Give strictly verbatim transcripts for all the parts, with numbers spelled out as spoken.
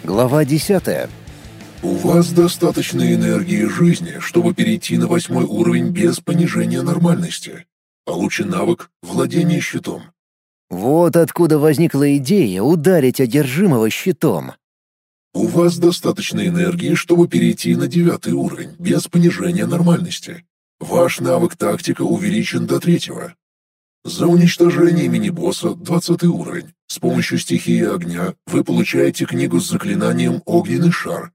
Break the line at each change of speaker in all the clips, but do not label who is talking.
Глава десятая.
У вас достаточно энергии жизни, чтобы перейти на восьмой уровень без понижения нормальности. Получен навык «Владение щитом».
Вот откуда возникла идея ударить одержимого щитом.
У вас достаточно энергии, чтобы перейти на девятый уровень без понижения нормальности. Ваш навык «Тактика» увеличен до третьего. За уничтожение мини-босса двадцатый уровень. С помощью стихии огня вы получаете книгу с заклинанием «Огненный шар».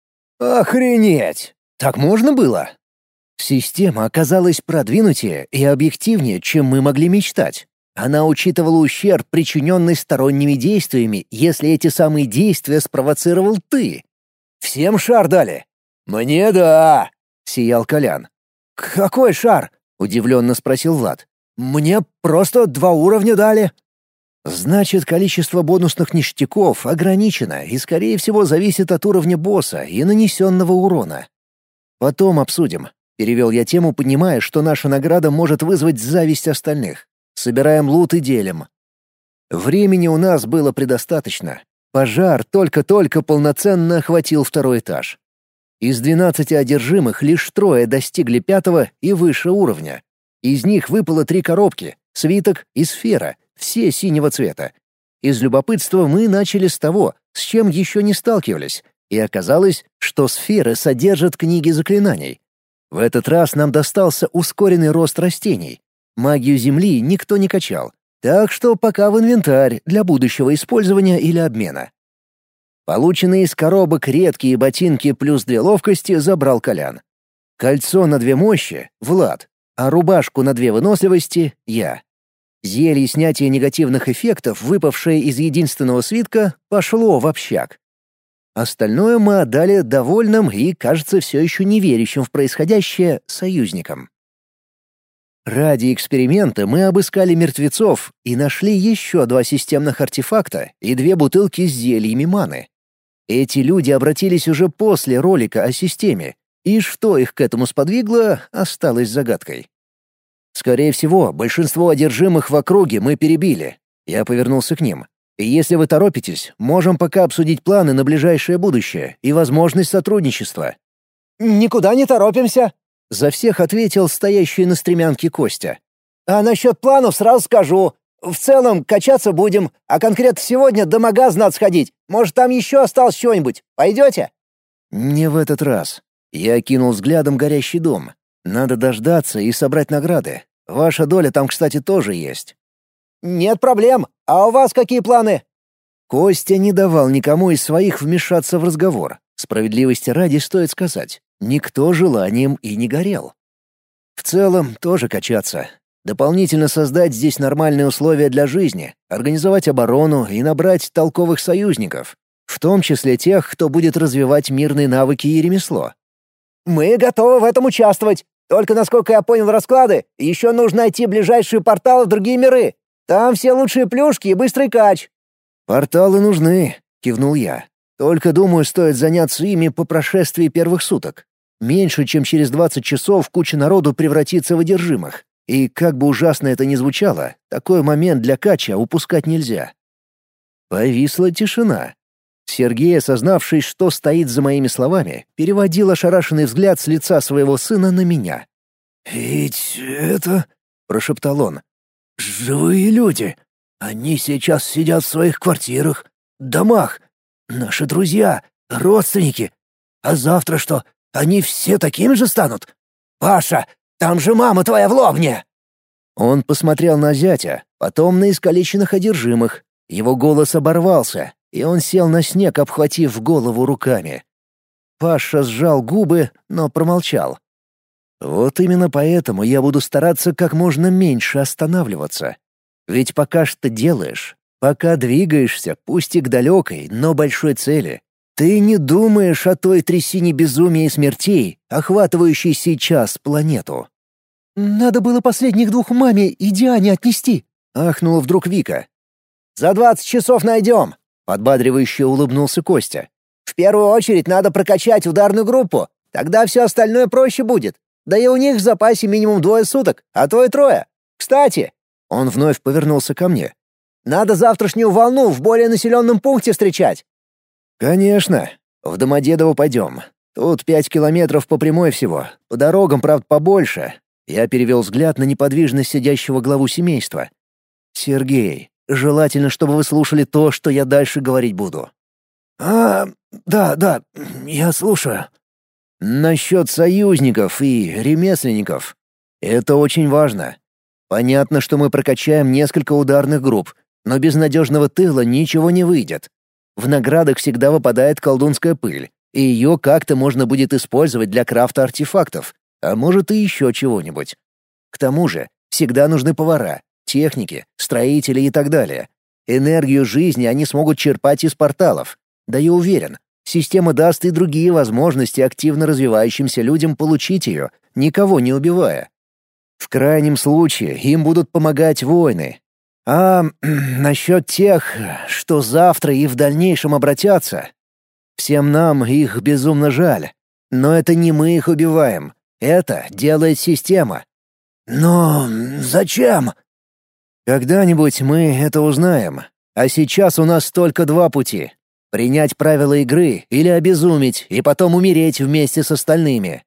Охренеть! Так можно было? Система оказалась продвинутее и объективнее, чем мы могли мечтать. Она учитывала ущерб, причиненный сторонними действиями, если эти самые действия спровоцировал ты. Всем шар дали? Мне да, сиял Колян. Какой шар? Удивленно спросил Влад. Мне просто два уровня дали. Значит, количество бонусных ништяков ограничено и, скорее всего, зависит от уровня босса и нанесенного урона. Потом обсудим. Перевел я тему, понимая, что наша награда может вызвать зависть остальных. Собираем лут и делим. Времени у нас было предостаточно. Пожар только-только полноценно охватил второй этаж. Из двенадцати одержимых лишь трое достигли пятого и выше уровня. Из них выпало три коробки, свиток и сфера, все синего цвета. Из любопытства мы начали с того, с чем еще не сталкивались, и оказалось, что сферы содержат книги заклинаний. В этот раз нам достался ускоренный рост растений. Магию Земли никто не качал, так что пока в инвентарь для будущего использования или обмена. Полученные из коробок редкие ботинки плюс две ловкости забрал Колян. Кольцо на две мощи — Влад, а рубашку на две выносливости — я. Зелье снятия негативных эффектов, выпавшее из единственного свитка, пошло в общак. Остальное мы отдали довольным и, кажется, все еще не верящим в происходящее союзникам. Ради эксперимента мы обыскали мертвецов и нашли еще два системных артефакта и две бутылки с зельями маны. Эти люди обратились уже после ролика о системе, и что их к этому сподвигло, осталось загадкой. Скорее всего, большинство одержимых в округе мы перебили. Я повернулся к ним. И если вы торопитесь, можем пока обсудить планы на ближайшее будущее и возможность сотрудничества. «Никуда не торопимся», — за всех ответил стоящий на стремянке Костя. «А насчет планов сразу скажу. В целом, качаться будем, а конкретно сегодня до магаза надо сходить. Может, там еще осталось что-нибудь. Пойдете?» «Не в этот раз». Я окинул взглядом горящий дом. Надо дождаться и собрать награды. Ваша доля там, кстати, тоже есть. Нет проблем. А у вас какие планы? Костя не давал никому из своих вмешаться в разговор. Справедливости ради стоит сказать, никто желанием и не горел. В целом, тоже качаться. Дополнительно создать здесь нормальные условия для жизни, организовать оборону и набрать толковых союзников, в том числе тех, кто будет развивать мирные навыки и ремесло. Мы готовы в этом участвовать. Только, насколько я понял расклады, еще нужно найти ближайшие порталы в другие миры. Там все лучшие плюшки и быстрый кач. Порталы нужны, кивнул я. Только, думаю, стоит заняться ими по прошествии первых суток. Меньше чем через двадцать часов куча народу превратится в одержимых. И как бы ужасно это ни звучало, такой момент для кача упускать нельзя. Повисла тишина. Сергей, осознавший, что стоит за моими словами, переводил ошарашенный взгляд с лица своего сына на меня. «Ведь это...» — прошептал он. «Живые люди. Они сейчас сидят в своих квартирах, домах. Наши друзья, родственники. А завтра что, они все такими же станут? Паша, там же мама твоя в Лобне!» Он посмотрел на зятя, потом на искалеченных одержимых. Его голос оборвался, и он сел на снег, обхватив голову руками. Паша сжал губы, но промолчал. Вот именно поэтому я буду стараться как можно меньше останавливаться. Ведь пока что делаешь, пока двигаешься, пусть и к далекой, но большой цели, ты не думаешь о той трясине безумия и смертей, охватывающей сейчас планету. «Надо было последних двух маме и Диане отнести», — ахнула вдруг Вика. «За двадцать часов найдем», — подбадривающе улыбнулся Костя. «В первую очередь надо прокачать ударную группу, тогда все остальное проще будет. Да и у них в запасе минимум двое суток, а то и трое. Кстати...» Он вновь повернулся ко мне. «Надо завтрашнюю волну в более населенном пункте встречать». «Конечно. В Домодедово пойдем. Тут пять километров по прямой всего. По дорогам, правда, побольше». Я перевел взгляд на неподвижно сидящего главу семейства. «Сергей, желательно, чтобы вы слушали то, что я дальше говорить буду». «А, да, да, я слушаю». «Насчет союзников и ремесленников. Это очень важно. Понятно, что мы прокачаем несколько ударных групп, но без надежного тыла ничего не выйдет. В наградах всегда выпадает колдунская пыль, и ее как-то можно будет использовать для крафта артефактов, а может и еще чего-нибудь. К тому же всегда нужны повара, техники, строители и так далее. Энергию жизни они смогут черпать из порталов. Да я уверен, система даст и другие возможности активно развивающимся людям получить ее, никого не убивая. В крайнем случае им будут помогать воины. А насчет тех, что завтра и в дальнейшем обратятся, всем нам их безумно жаль. Но это не мы их убиваем. Это делает система. Но зачем? Когда-нибудь мы это узнаем. А сейчас у нас только два пути. Принять правила игры или обезуметь и потом умереть вместе с остальными.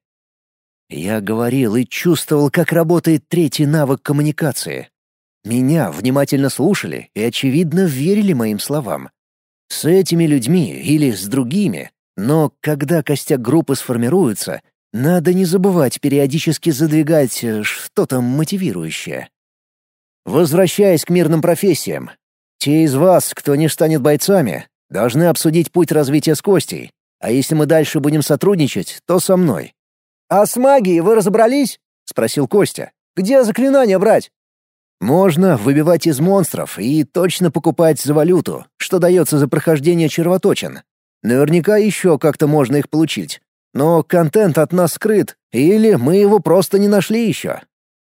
Я говорил и чувствовал, как работает третий навык коммуникации. Меня внимательно слушали и, очевидно, верили моим словам. С этими людьми или с другими, но когда костяк группы сформируется, надо не забывать периодически задвигать что-то мотивирующее. Возвращаясь к мирным профессиям, те из вас, кто не станет бойцами, должны обсудить путь развития с Костей, а если мы дальше будем сотрудничать, то со мной. «А с магией вы разобрались?» — спросил Костя. «Где заклинания брать?» «Можно выбивать из монстров и точно покупать за валюту, что дается за прохождение червоточин. Наверняка еще как-то можно их получить. Но контент от нас скрыт, или мы его просто не нашли еще».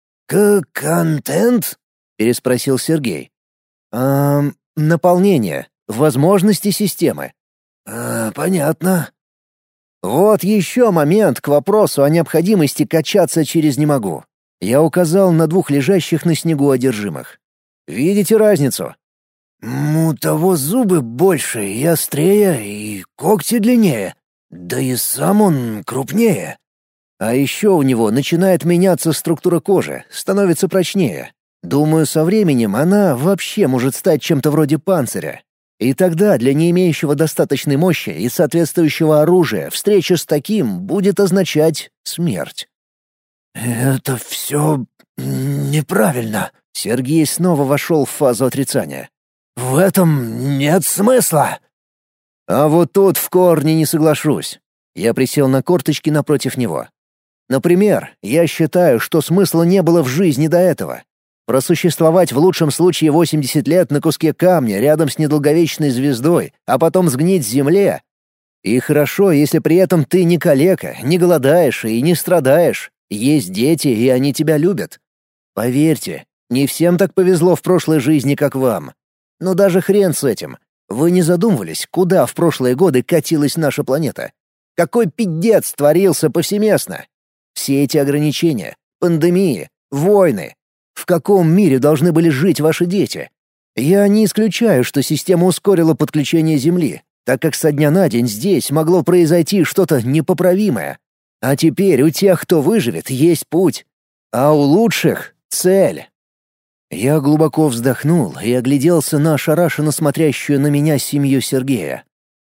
«К-контент?» — переспросил Сергей. «А, наполнение, возможности системы». А, «понятно». Вот еще момент к вопросу о необходимости качаться через «не могу». Я указал на двух лежащих на снегу одержимых. «Видите разницу?» «У того зубы больше и острее, и когти длиннее. Да и сам он крупнее. А еще у него начинает меняться структура кожи, становится прочнее. Думаю, со временем она вообще может стать чем-то вроде панциря. И тогда для не имеющего достаточной мощи и соответствующего оружия встреча с таким будет означать смерть». «Это все неправильно». Сергей снова вошел в фазу отрицания. «В этом нет смысла». «А вот тут в корне не соглашусь». Я присел на корточки напротив него. «Например, я считаю, что смысла не было в жизни до этого. Просуществовать в лучшем случае восемьдесят лет на куске камня рядом с недолговечной звездой, а потом сгнить в земле. И хорошо, если при этом ты не калека, не голодаешь и не страдаешь. Есть дети, и они тебя любят. Поверьте, не всем так повезло в прошлой жизни, как вам. Но даже хрен с этим. Вы не задумывались, куда в прошлые годы катилась наша планета? Какой пиздец творился повсеместно? Все эти ограничения, пандемии, войны. В каком мире должны были жить ваши дети? Я не исключаю, что система ускорила подключение Земли, так как со дня на день здесь могло произойти что-то непоправимое. А теперь у тех, кто выживет, есть путь. А у лучших — цель». Я глубоко вздохнул и огляделся на ошарашенно смотрящую на меня семью Сергея.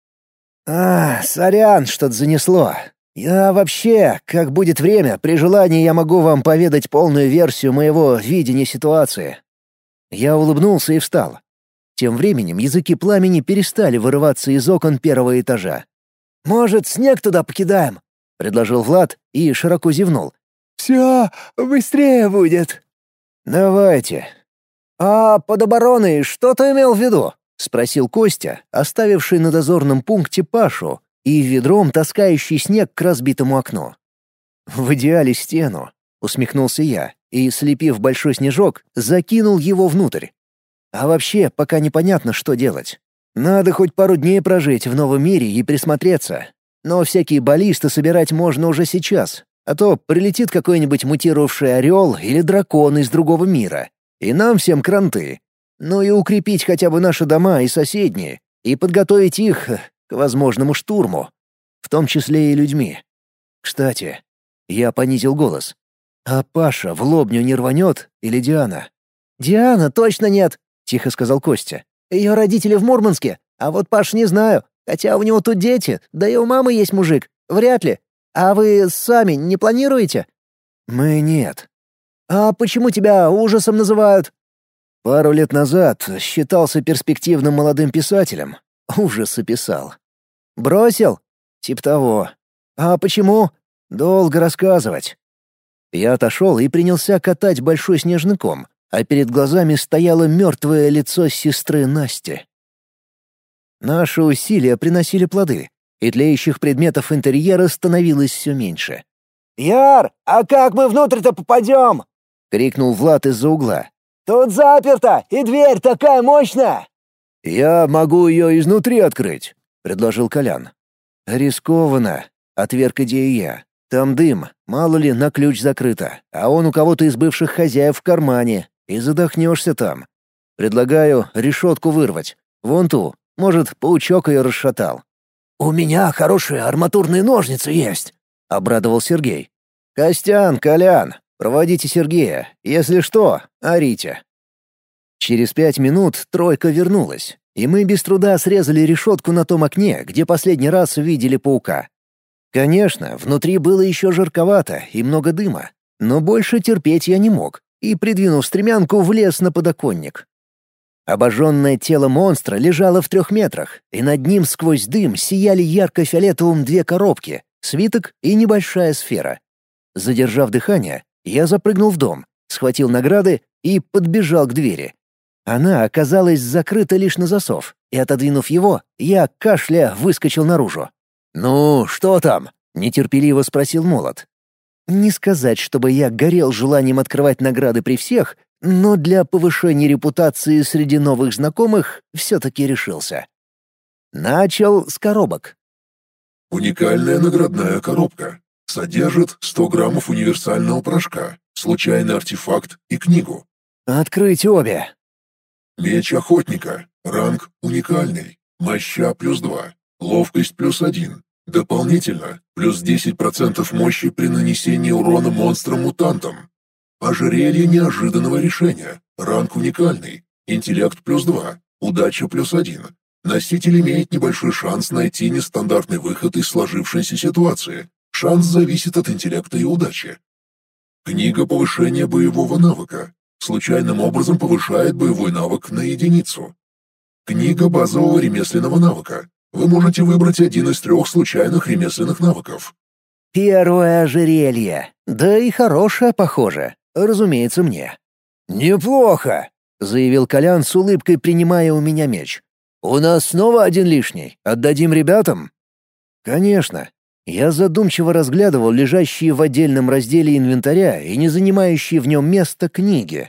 «А, сорян, что-то занесло. Я вообще, как будет время, при желании я могу вам поведать полную версию моего видения ситуации». Я улыбнулся и встал. Тем временем языки пламени перестали вырываться из окон первого этажа. «Может, снег туда покидаем?» — предложил Влад и широко зевнул. «Все быстрее будет». «Давайте». «А под обороной что ты имел в виду?» — спросил Костя, оставивший на дозорном пункте Пашу и ведром таскающий снег к разбитому окну. «В идеале стену», — усмехнулся я и, слепив большой снежок, закинул его внутрь. «А вообще, пока непонятно, что делать. Надо хоть пару дней прожить в новом мире и присмотреться. Но всякие баллисты собирать можно уже сейчас, а то прилетит какой-нибудь мутировавший орел или дракон из другого мира, и нам всем кранты. Ну и укрепить хотя бы наши дома и соседние, и подготовить их к возможному штурму, в том числе и людьми. Кстати, я понизил голос. А Паша в лобню не рванет или Диана? «Диана точно нет», — тихо сказал Костя. «Ее родители в Мурманске, а вот Паш не знаю, хотя у него тут дети, да и у мамы есть мужик. Вряд ли. А вы сами не планируете?» «Мы нет». «А почему тебя ужасом называют?» Пару лет назад считался перспективным молодым писателем. Ужасы писал. «Бросил?» «Тип того». «А почему?» «Долго рассказывать». Я отошел и принялся катать большой снежный ком, а перед глазами стояло мертвое лицо сестры Насти. Наши усилия приносили плоды, и тлеющих предметов интерьера становилось все меньше. «Яр, а как мы внутрь-то попадем?» — крикнул Влад из-за угла. «Тут заперто, и дверь такая мощная!» «Я могу ее изнутри открыть», — предложил Колян. «Рискованно», — отверг идею я. «Там дым, мало ли, на ключ закрыто, а он у кого-то из бывших хозяев в кармане, и задохнешься там. Предлагаю решетку вырвать. Вон ту, может, паучок ее расшатал». «У меня хорошие арматурные ножницы есть», — обрадовал Сергей. «Костян, Колян, проводите Сергея. Если что, орите». Через пять минут тройка вернулась, и мы без труда срезали решетку на том окне, где последний раз видели паука. Конечно, внутри было еще жарковато и много дыма, но больше терпеть я не мог, и, придвинув стремянку, влез на подоконник. Обожженное тело монстра лежало в трех метрах, и над ним сквозь дым сияли ярко-фиолетовым две коробки, свиток и небольшая сфера. Задержав дыхание, я запрыгнул в дом, схватил награды и подбежал к двери. Она оказалась закрыта лишь на засов, и, отодвинув его, я, кашля, выскочил наружу. «Ну, что там?» — нетерпеливо спросил Молот. Не сказать, чтобы я горел желанием открывать награды при всех, но для повышения репутации среди новых знакомых все-таки решился. Начал с коробок.
Уникальная наградная коробка. Содержит сто граммов универсального порошка, случайный артефакт и книгу.
«Открыть обе».
Меч охотника. Ранг уникальный. Моща плюс два. Ловкость плюс один. Дополнительно плюс десять процентов мощи при нанесении урона монстрам-мутантам. Ожерелье неожиданного решения. Ранг уникальный. Интеллект плюс два. Удача плюс один. Носитель имеет небольшой шанс найти нестандартный выход из сложившейся ситуации. Шанс зависит от интеллекта и удачи. Книга повышения боевого навыка. Случайным образом повышает боевой навык на единицу. Книга базового ремесленного навыка. Вы можете выбрать один из трех случайных ремесленных навыков.
Первое ожерелье. Да и хорошее, похоже. Разумеется, мне. «Неплохо», — заявил Колян с улыбкой, принимая у меня меч. «У нас снова один лишний. Отдадим ребятам?» «Конечно». Я задумчиво разглядывал лежащие в отдельном разделе инвентаря и не занимающие в нем место книги.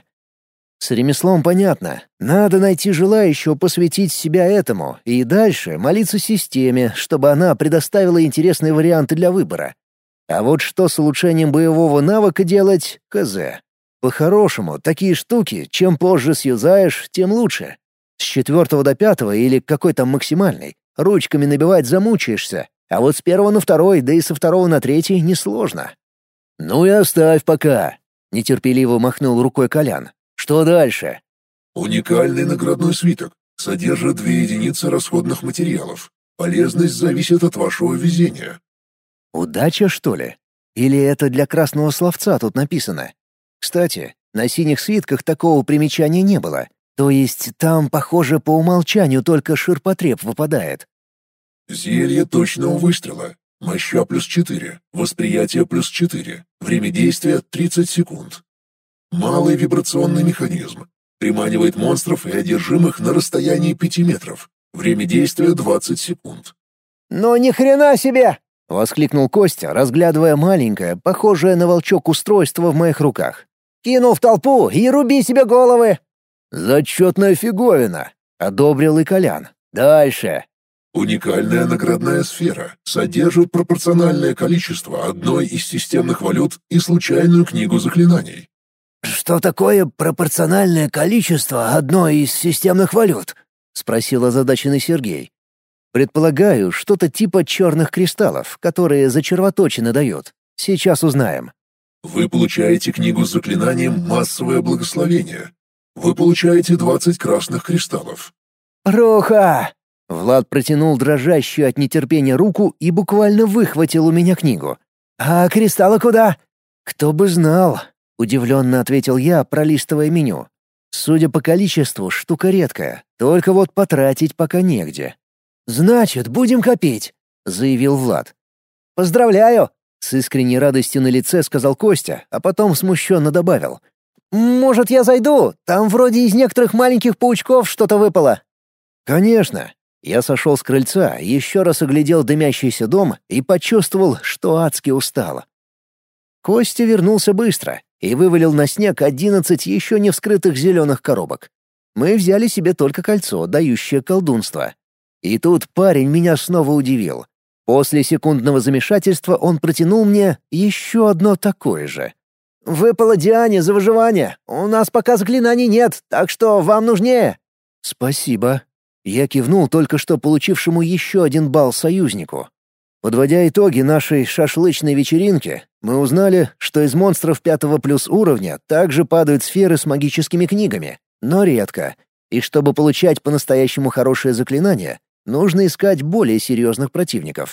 С ремеслом понятно. Надо найти желающего посвятить себя этому и дальше молиться системе, чтобы она предоставила интересные варианты для выбора. А вот что с улучшением боевого навыка делать — хз. По-хорошему, такие штуки, чем позже сюзаешь, тем лучше. С четвертого до пятого или какой там максимальный, ручками набивать замучаешься, а вот с первого на второй, да и со второго на третий несложно. «Ну и оставь пока», — нетерпеливо махнул рукой Колян. «Что дальше?»
Уникальный наградной свиток. Содержит две единицы расходных материалов. Полезность зависит от вашего везения.
«Удача, что ли? Или это для красного словца тут написано? Кстати, на синих свитках такого примечания не было. То есть там, похоже, по умолчанию только ширпотреб выпадает».
Зелье точного выстрела. Моща плюс четыре. Восприятие плюс четыре. Время действия тридцать секунд. Малый вибрационный механизм. Приманивает монстров и одержимых на расстоянии пяти метров. Время действия двадцать секунд.
«Ну ни хрена себе!» — воскликнул Костя, разглядывая маленькое, похожее на волчок устройство в моих руках. «Кинул в толпу и руби себе головы!» «Зачетная фиговина!» — одобрил и Колян. «Дальше!»
Уникальная наградная сфера. Содержит пропорциональное количество одной из системных валют и случайную книгу заклинаний.
«Что такое пропорциональное количество одной из системных валют?» — спросил озадаченный Сергей. Предполагаю, что-то типа черных кристаллов, которые за червоточины дают. Сейчас узнаем.
Вы получаете книгу с заклинанием «Массовое благословение». Вы получаете двадцать красных кристаллов.
«Роха!» Влад протянул дрожащую от нетерпения руку и буквально выхватил у меня книгу. «А кристаллы куда?» «Кто бы знал», — удивленно ответил я, пролистывая меню. «Судя по количеству, штука редкая, только вот потратить пока негде». «Значит, будем копить», — заявил Влад. «Поздравляю!» — с искренней радостью на лице сказал Костя, а потом смущенно добавил. «Может, я зайду? Там вроде из некоторых маленьких паучков что-то выпало». «Конечно». Я сошел с крыльца, еще раз оглядел дымящийся дом и почувствовал, что адски устал. Костя вернулся быстро и вывалил на снег одиннадцать еще не вскрытых зеленых коробок. Мы взяли себе только кольцо, дающее колдунство. И тут парень меня снова удивил. После секундного замешательства он протянул мне еще одно такое же. «Выпало Диане за выживание. У нас пока заклинаний нет, так что вам нужнее». «Спасибо». Я кивнул только что получившему еще один балл союзнику. Подводя итоги нашей шашлычной вечеринки, мы узнали, что из монстров пятого плюс уровня также падают сферы с магическими книгами, но редко. И чтобы получать по-настоящему хорошее заклинание, нужно искать более серьезных противников.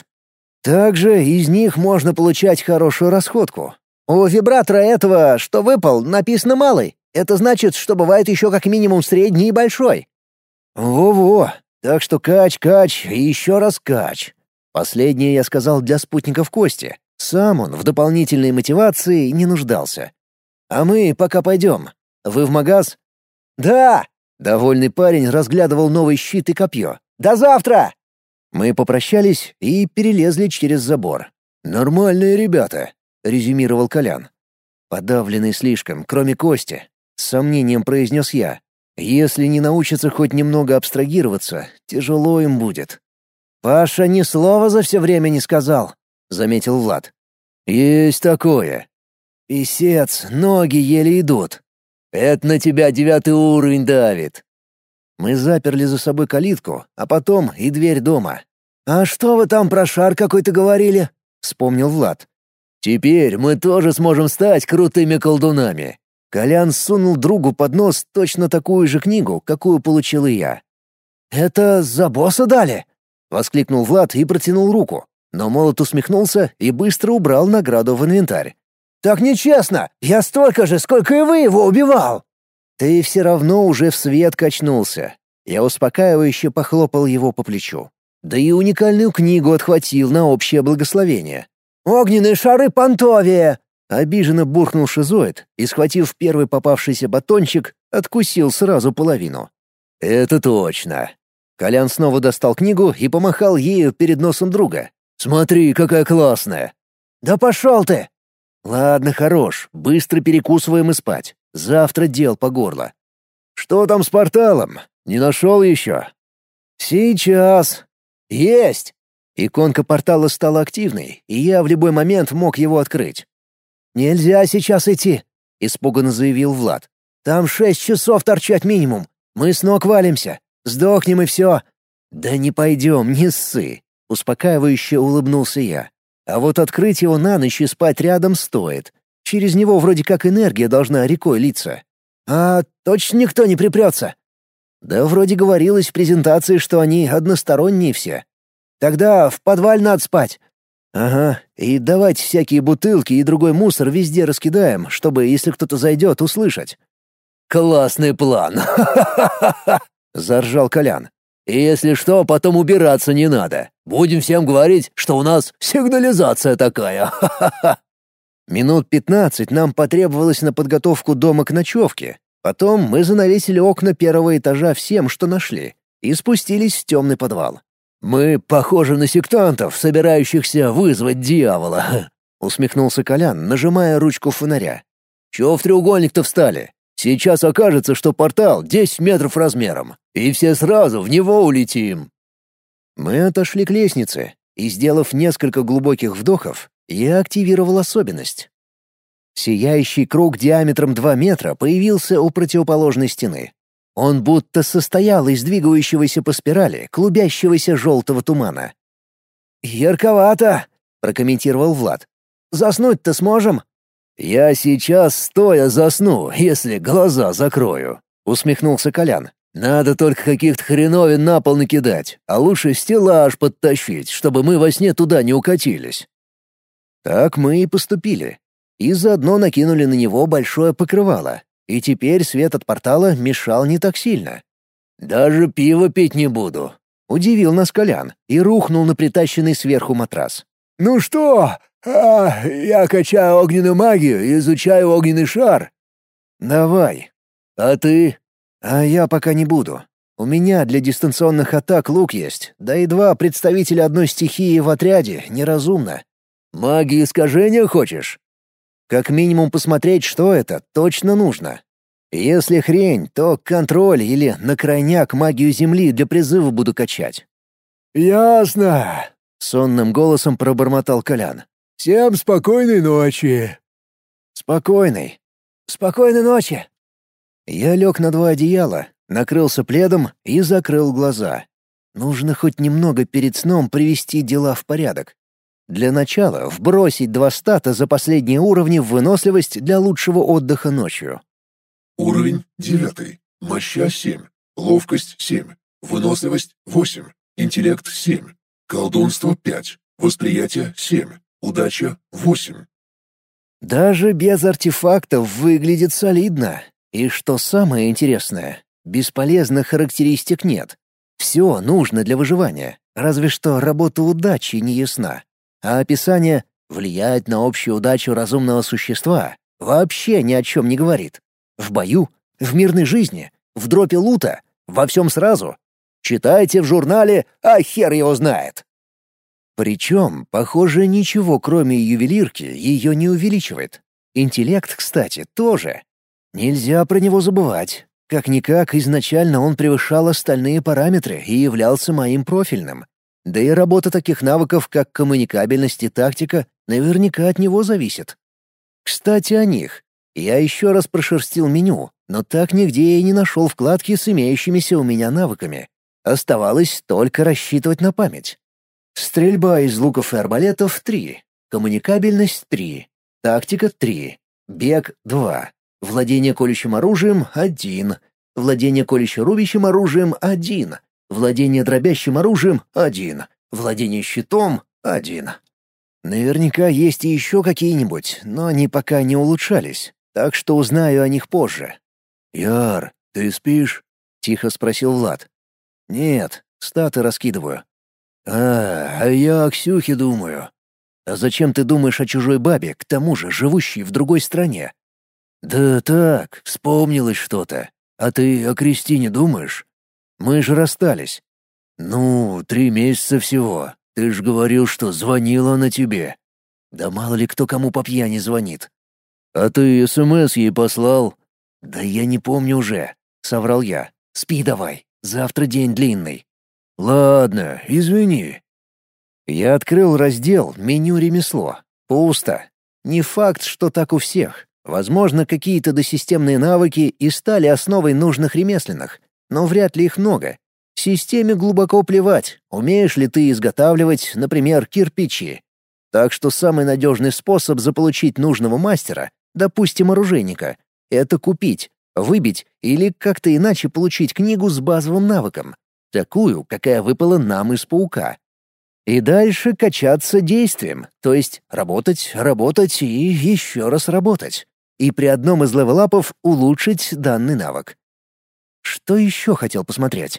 Также из них можно получать хорошую расходку. У вибратора этого, что выпал, написано «малый». Это значит, что бывает еще как минимум средний и большой. Во-во, так что кач, кач и еще раз кач. Последнее я сказал для спутников Кости. Сам он в дополнительной мотивации не нуждался. А мы пока пойдем. Вы в магаз? Да! Довольный парень разглядывал новый щит и копье. До завтра! Мы попрощались и перелезли через забор. Нормальные ребята, резюмировал Колян. Подавленный слишком, кроме Кости. С сомнением произнес я. Если не научатся хоть немного абстрагироваться, тяжело им будет. «Паша ни слова за все время не сказал», — заметил Влад. «Есть такое. Писец, ноги еле идут. Это на тебя девятый уровень давит». Мы заперли за собой калитку, а потом и дверь дома. «А что вы там про шар какой-то говорили?» — вспомнил Влад. «Теперь мы тоже сможем стать крутыми колдунами». Колян сунул другу под нос точно такую же книгу, какую получил и я. «Это за босса дали?» — воскликнул Влад и протянул руку, но молот усмехнулся и быстро убрал награду в инвентарь. «Так нечестно! Я столько же, сколько и вы его убивал!» «Ты все равно уже в свет качнулся». Я успокаивающе похлопал его по плечу. Да и уникальную книгу отхватил на общее благословение. «Огненные шары понтовее!» Обиженно буркнул шизоид и, схватив первый попавшийся батончик, откусил сразу половину. «Это точно». Колян снова достал книгу и помахал ею перед носом друга. «Смотри, какая классная!» «Да пошел ты!» «Ладно, хорош, быстро перекусываем и спать. Завтра дел по горло». «Что там с порталом? Не нашел еще?» «Сейчас». «Есть!» Иконка портала стала активной, и я в любой момент мог его открыть. «Нельзя сейчас идти», — испуганно заявил Влад. «Там шесть часов торчать минимум. Мы с ног валимся. Сдохнем и все». «Да не пойдем, не ссы», — успокаивающе улыбнулся я. «А вот открыть его на ночь и спать рядом стоит. Через него вроде как энергия должна рекой литься». «А точно никто не припрется?» «Да вроде говорилось в презентации, что они односторонние все. Тогда в подвале надо спать». «Ага, и давайте всякие бутылки и другой мусор везде раскидаем, чтобы, если кто-то зайдет, услышать». «Классный план! Ха-ха-ха-ха!» — заржал Колян. «И если что, потом убираться не надо. Будем всем говорить, что у нас сигнализация такая. Ха-ха-ха!» Минут пятнадцать нам потребовалось на подготовку дома к ночевке. Потом мы занавесили окна первого этажа всем, что нашли, и спустились в темный подвал. «Мы похожи на сектантов, собирающихся вызвать дьявола», — усмехнулся Колян, нажимая ручку фонаря. «Чего в треугольник-то встали? Сейчас окажется, что портал десять метров размером, и все сразу в него улетим». Мы отошли к лестнице, и, сделав несколько глубоких вдохов, я активировал особенность. Сияющий круг диаметром два метра появился у противоположной стены. Он будто состоял из двигающегося по спирали клубящегося желтого тумана. «Ярковато», — прокомментировал Влад. «Заснуть-то сможем?» «Я сейчас стоя засну, если глаза закрою», — усмехнулся Колян. «Надо только каких-то хреновин на пол накидать, а лучше стеллаж подтащить, чтобы мы во сне туда не укатились». Так мы и поступили. И заодно накинули на него большое покрывало, и теперь свет от портала мешал не так сильно. «Даже пиво пить не буду», — удивил нас Колян и рухнул на притащенный сверху матрас. «Ну что? А, я качаю огненную магию и изучаю огненный шар». «Давай. А ты?» «А я пока не буду. У меня для дистанционных атак лук есть, да и два представителя одной стихии в отряде неразумно. Магии искажения хочешь?» «Как минимум посмотреть, что это, точно нужно. Если хрень, то контроль или на крайняк магию земли для призыва буду качать». «Ясно», — сонным голосом пробормотал Колян. «Всем спокойной ночи». «Спокойной. Спокойной ночи». Я лег на два одеяла, накрылся пледом и закрыл глаза. Нужно хоть немного перед сном привести дела в порядок. Для начала вбросить два стата за последние уровни в выносливость для лучшего отдыха ночью.
Уровень девятый. Моща семь. Ловкость семь. Выносливость восемь. Интеллект семь. Колдунство пять. Восприятие семь. Удача восемь.
Даже без артефактов выглядит солидно. И что самое интересное, бесполезных характеристик нет. Все нужно для выживания, разве что работа удачи не ясна. А описание «влиять на общую удачу разумного существа» вообще ни о чем не говорит. В бою, в мирной жизни, в дропе лута, во всем сразу. Читайте в журнале, а хер его знает. Причем, похоже, ничего кроме ювелирки ее не увеличивает. Интеллект, кстати, тоже. Нельзя про него забывать. Как-никак, изначально он превышал остальные параметры и являлся моим профильным. Да и работа таких навыков, как коммуникабельность и тактика, наверняка от него зависит. Кстати, о них. Я еще раз прошерстил меню, но так нигде и не нашел вкладки с имеющимися у меня навыками. Оставалось только рассчитывать на память. Стрельба из луков и арбалетов — три. Коммуникабельность — три. Тактика — три. Бег — два. Владение колющим оружием — один. Владение колюще-рубящим оружием — один. Владение дробящим оружием — один. Владение щитом — один. Наверняка есть и еще какие-нибудь, но они пока не улучшались, так что узнаю о них позже. «Яр, ты спишь?» — тихо спросил Влад. «Нет, статы раскидываю». «А, а я о Ксюхе думаю». «А зачем ты думаешь о чужой бабе, к тому же живущей в другой стране?» «Да так, вспомнилось что-то. А ты о Кристине думаешь? Мы же расстались». «Ну, три месяца всего. Ты ж говорил, что звонила она тебе». «Да мало ли кто кому по пьяни звонит». «А ты СМС ей послал?» «Да я не помню уже», — соврал я. «Спи давай, завтра день длинный». «Ладно, извини». Я открыл раздел «Меню ремесло». Пусто. Не факт, что так у всех. Возможно, какие-то досистемные навыки и стали основой нужных ремесленных, но вряд ли их много. Системе глубоко плевать, умеешь ли ты изготавливать, например, кирпичи. Так что самый надежный способ заполучить нужного мастера, допустим, оружейника, это купить, выбить или как-то иначе получить книгу с базовым навыком, такую, какая выпала нам из паука. И дальше качаться действием, то есть работать, работать и еще раз работать. И при одном из левелапов улучшить данный навык. Что еще хотел посмотреть?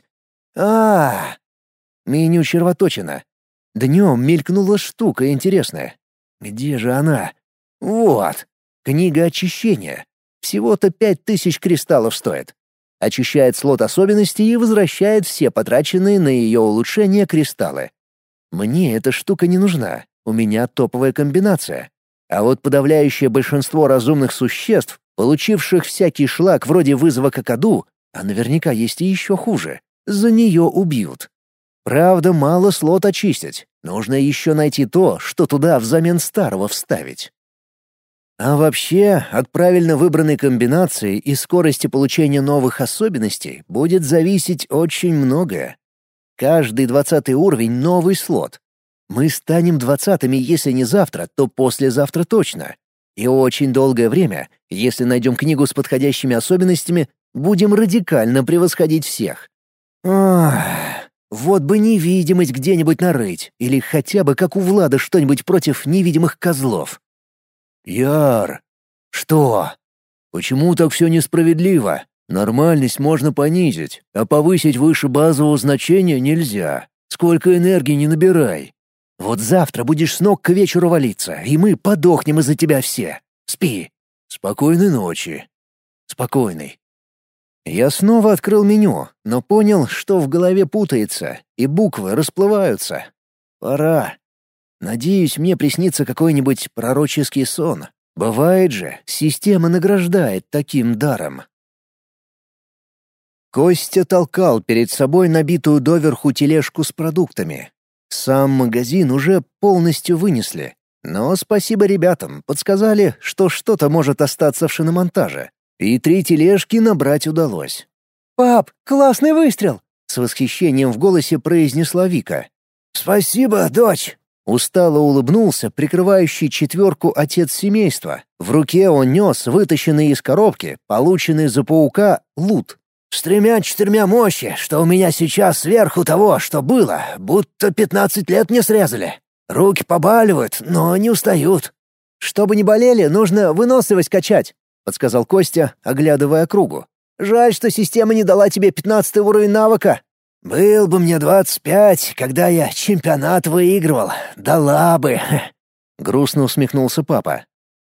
а Меню червоточина. Днем мелькнула штука интересная. Где же она? Вот. Книга очищения. Всего-то пять тысяч кристаллов стоит. Очищает слот особенностей и возвращает все потраченные на ее улучшение кристаллы. Мне эта штука не нужна. У меня топовая комбинация. А вот подавляющее большинство разумных существ, получивших всякий шлак вроде вызова какаду, а наверняка есть и еще хуже, за нее убьют. Правда, мало слот очистить. Нужно еще найти то, что туда взамен старого вставить. А вообще, от правильно выбранной комбинации и скорости получения новых особенностей будет зависеть очень многое. Каждый двадцатый уровень — новый слот. Мы станем двадцатыми, если не завтра, то послезавтра точно. И очень долгое время, если найдем книгу с подходящими особенностями, будем радикально превосходить всех. Ах, вот бы невидимость где-нибудь нарыть, или хотя бы, как у Влада, что-нибудь против невидимых козлов. Яр, что? Почему так все несправедливо? Нормальность можно понизить, а повысить выше базового значения нельзя. Сколько энергии не набирай. Вот завтра будешь с ног к вечеру валиться, и мы подохнем из-за тебя все. Спи. Спокойной ночи. Спокойной. Я снова открыл меню, но понял, что в голове путается, и буквы расплываются. Пора. Надеюсь, мне приснится какой-нибудь пророческий сон. Бывает же, система награждает таким даром. Костя толкал перед собой набитую доверху тележку с продуктами. Сам магазин уже полностью вынесли. Но спасибо ребятам, подсказали, что что-то может остаться в шиномонтаже. И три тележки набрать удалось. «Пап, классный выстрел!» — с восхищением в голосе произнесла Вика. «Спасибо, дочь!» — устало улыбнулся прикрывающий четверку отец семейства. В руке он нес вытащенный из коробки, полученный за паука, лут. «С тремя-четырьмя мощи, что у меня сейчас сверху того, что было, будто пятнадцать лет мне срезали. Руки побаливают, но не устают». «Чтобы не болели, нужно выносливость качать», — подсказал Костя, оглядывая округу. «Жаль, что система не дала тебе пятнадцатый уровень навыка». «Был бы мне двадцать пять, когда я чемпионат выигрывал, дала бы», — грустно усмехнулся папа.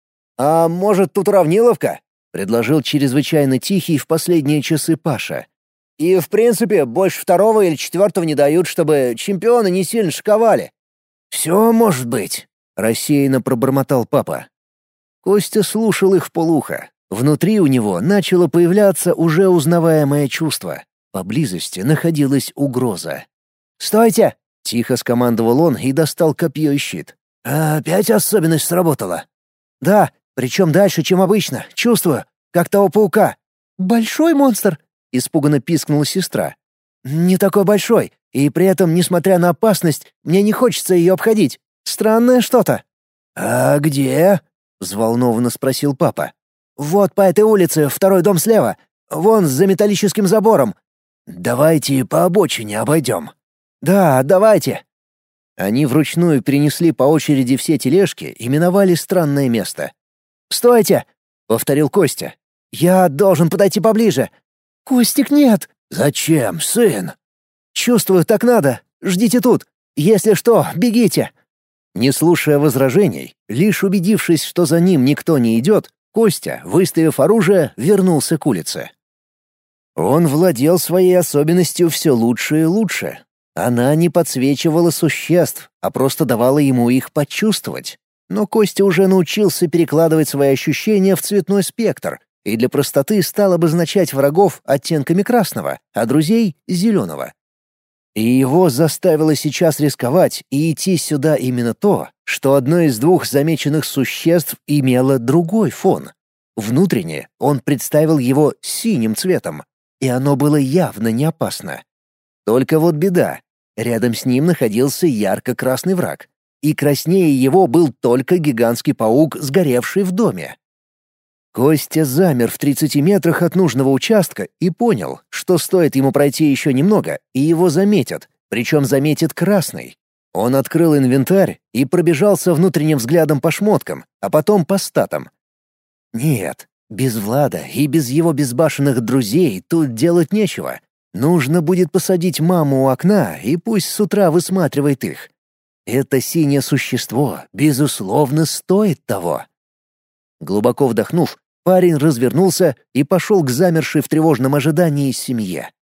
«А может, тут уравниловка?» — предложил чрезвычайно тихий в последние часы Паша. «И, в принципе, больше второго или четвертого не дают, чтобы чемпионы не сильно шиковали». «Все может быть», — рассеянно пробормотал папа. Костя слушал их вполуха. Внутри у него начало появляться уже узнаваемое чувство. Поблизости находилась угроза. «Стойте!» — тихо скомандовал он и достал копье и щит. «Опять особенность сработала?» «Да, причем дальше, чем обычно. Чувствую, как того паука». «Большой монстр?» — испуганно пискнула сестра. «Не такой большой, и при этом, несмотря на опасность, мне не хочется ее обходить. Странное что-то». «А где?» — взволнованно спросил папа. «Вот по этой улице, второй дом слева. Вон за металлическим забором. Давайте по обочине обойдем». «Да, давайте». Они вручную перенесли по очереди все тележки и миновали странное место. «Стойте!» — повторил Костя. «Я должен подойти поближе». «Костик, нет!» «Зачем, сын?» «Чувствую, так надо. Ждите тут. Если что, бегите». Не слушая возражений, лишь убедившись, что за ним никто не идет, Костя, выставив оружие, вернулся к улице. Он владел своей особенностью все лучше и лучше. Она не подсвечивала существ, а просто давала ему их почувствовать. Но Костя уже научился перекладывать свои ощущения в цветной спектр, и для простоты стал обозначать врагов оттенками красного, а друзей — зеленого. И его заставило сейчас рисковать и идти сюда именно то, что одно из двух замеченных существ имело другой фон. Внутренне он представил его синим цветом, и оно было явно не опасно. Только вот беда. Рядом с ним находился ярко-красный враг, и краснее его был только гигантский паук, сгоревший в доме. Костя замер в тридцати метрах от нужного участка и понял, что стоит ему пройти еще немного, и его заметят, причем заметит красный. Он открыл инвентарь и пробежался внутренним взглядом по шмоткам, а потом по статам. Нет, без Влада и без его безбашенных друзей тут делать нечего. Нужно будет посадить маму у окна, и пусть с утра высматривает их. Это синее существо, безусловно, стоит того. Глубоко вдохнув, парень развернулся и пошел к замершей в тревожном ожидании семье.